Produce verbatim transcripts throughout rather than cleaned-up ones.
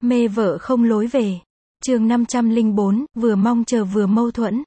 Mê vợ không lối về. Chương năm trăm lẻ bốn, vừa mong chờ vừa mâu thuẫn.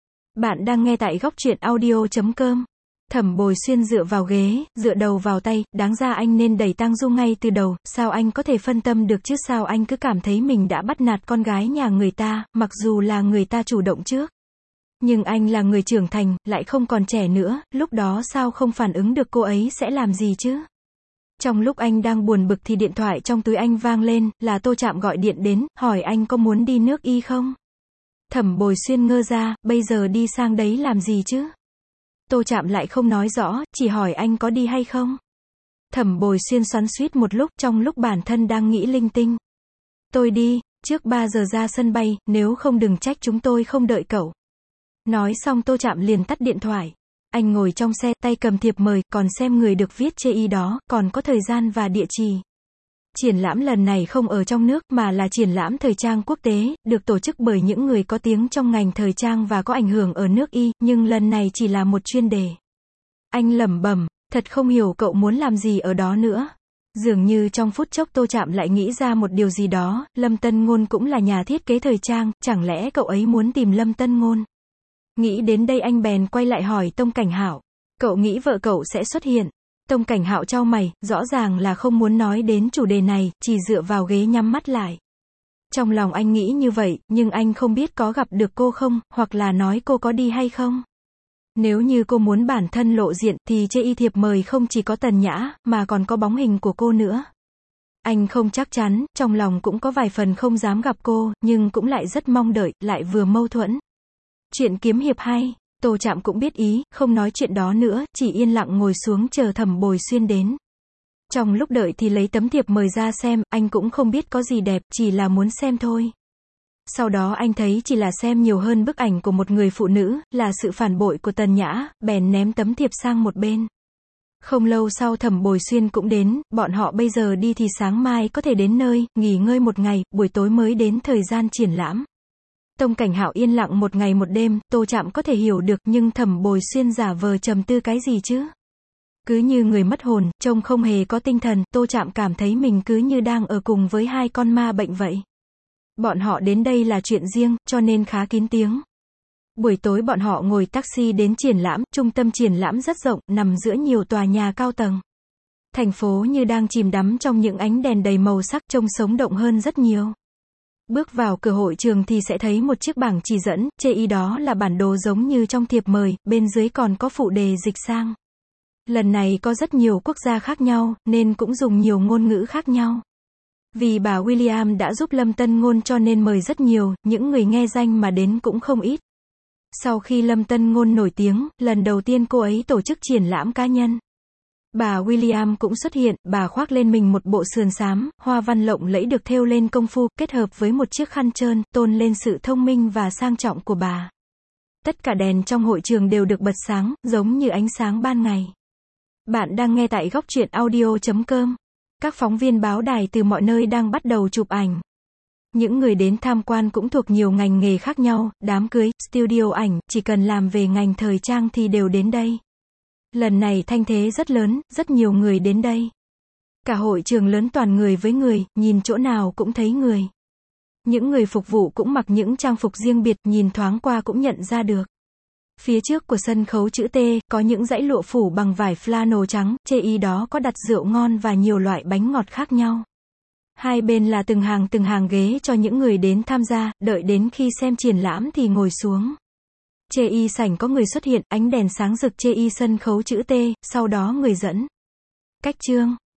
Bạn đang nghe tại góc truyện audio chấm com. Thẩm Bồi Xuyên dựa vào ghế, dựa đầu vào tay, đáng ra anh nên đẩy Tang Du ngay từ đầu, sao anh có thể phân tâm được chứ, sao anh cứ cảm thấy mình đã bắt nạt con gái nhà người ta, mặc dù là người ta chủ động trước. Nhưng anh là người trưởng thành, lại không còn trẻ nữa, lúc đó sao không phản ứng được cô ấy sẽ làm gì chứ? Trong lúc anh đang buồn bực thì điện thoại trong túi anh vang lên, là Tô Trạm gọi điện đến, hỏi anh có muốn đi nước Y không? Thẩm Bồi Xuyên ngơ ra, bây giờ đi sang đấy làm gì chứ? Tô Trạm lại không nói rõ, chỉ hỏi anh có đi hay không? Thẩm Bồi Xuyên xoắn xuýt một lúc, trong lúc bản thân đang nghĩ linh tinh. Tôi đi, trước ba giờ ra sân bay, nếu không đừng trách chúng tôi không đợi cậu. Nói xong Tô Trạm liền tắt điện thoại. Anh ngồi trong xe, tay cầm thiệp mời, còn xem người được viết chê y đó, còn có thời gian và địa chỉ. Triển lãm lần này không ở trong nước, mà là triển lãm thời trang quốc tế, được tổ chức bởi những người có tiếng trong ngành thời trang và có ảnh hưởng ở nước Y, nhưng lần này chỉ là một chuyên đề. Anh lẩm bẩm, thật không hiểu cậu muốn làm gì ở đó nữa. Dường như trong phút chốc Tô Trạm lại nghĩ ra một điều gì đó, Lâm Tân Ngôn cũng là nhà thiết kế thời trang, chẳng lẽ cậu ấy muốn tìm Lâm Tân Ngôn? Nghĩ đến đây anh bèn quay lại hỏi Tông Cảnh Hạo, cậu nghĩ vợ cậu sẽ xuất hiện? Tông Cảnh Hạo chau mày, rõ ràng là không muốn nói đến chủ đề này, chỉ dựa vào ghế nhắm mắt lại. Trong lòng anh nghĩ như vậy, nhưng anh không biết có gặp được cô không, hoặc là nói cô có đi hay không. Nếu như cô muốn bản thân lộ diện, thì chê y thiệp mời không chỉ có Tần Nhã, mà còn có bóng hình của cô nữa. Anh không chắc chắn, trong lòng cũng có vài phần không dám gặp cô, nhưng cũng lại rất mong đợi, lại vừa mâu thuẫn. Chuyện kiếm hiệp hay. Tô Trạm cũng biết ý, không nói chuyện đó nữa, chỉ yên lặng ngồi xuống chờ Thẩm Bồi Xuyên đến. Trong lúc đợi thì lấy tấm thiệp mời ra xem, anh cũng không biết có gì đẹp, chỉ là muốn xem thôi. Sau đó anh thấy chỉ là xem nhiều hơn bức ảnh của một người phụ nữ, là sự phản bội của Tần Nhã, bèn ném tấm thiệp sang một bên. Không lâu sau Thẩm Bồi Xuyên cũng đến, bọn họ bây giờ đi thì sáng mai có thể đến nơi, nghỉ ngơi một ngày, buổi tối mới đến thời gian triển lãm. Tông Cảnh Hạo yên lặng một ngày một đêm, Tô Trạm có thể hiểu được, nhưng Thẩm Bồi Xuyên giả vờ trầm tư cái gì chứ? Cứ như người mất hồn, trông không hề có tinh thần, Tô Trạm cảm thấy mình cứ như đang ở cùng với hai con ma bệnh vậy. Bọn họ đến đây là chuyện riêng, cho nên khá kín tiếng. Buổi tối bọn họ ngồi taxi đến triển lãm, trung tâm triển lãm rất rộng, nằm giữa nhiều tòa nhà cao tầng. Thành phố như đang chìm đắm trong những ánh đèn đầy màu sắc, trông sống động hơn rất nhiều. Bước vào cửa hội trường thì sẽ thấy một chiếc bảng chỉ dẫn, chê y đó là bản đồ giống như trong thiệp mời, bên dưới còn có phụ đề dịch sang. Lần này có rất nhiều quốc gia khác nhau, nên cũng dùng nhiều ngôn ngữ khác nhau. Vì bà William đã giúp Lâm Tân Ngôn cho nên mời rất nhiều, những người nghe danh mà đến cũng không ít. Sau khi Lâm Tân Ngôn nổi tiếng, lần đầu tiên cô ấy tổ chức triển lãm cá nhân. Bà William cũng xuất hiện, bà khoác lên mình một bộ sườn xám, hoa văn lộng lẫy được thêu lên công phu, kết hợp với một chiếc khăn trơn, tôn lên sự thông minh và sang trọng của bà. Tất cả đèn trong hội trường đều được bật sáng, giống như ánh sáng ban ngày. Bạn đang nghe tại góc truyện audio chấm com. Các phóng viên báo đài từ mọi nơi đang bắt đầu chụp ảnh. Những người đến tham quan cũng thuộc nhiều ngành nghề khác nhau, đám cưới, studio ảnh, chỉ cần làm về ngành thời trang thì đều đến đây. Lần này thanh thế rất lớn, rất nhiều người đến đây. Cả hội trường lớn toàn người với người, nhìn chỗ nào cũng thấy người. Những người phục vụ cũng mặc những trang phục riêng biệt, nhìn thoáng qua cũng nhận ra được. Phía trước của sân khấu chữ T, có những dãy lụa phủ bằng vải flannel trắng, chê y đó có đặt rượu ngon và nhiều loại bánh ngọt khác nhau. Hai bên là từng hàng từng hàng ghế cho những người đến tham gia, đợi đến khi xem triển lãm thì ngồi xuống. Chê y sảnh có người xuất hiện, ánh đèn sáng rực chê y sân khấu chữ T, sau đó người dẫn. Cách chương.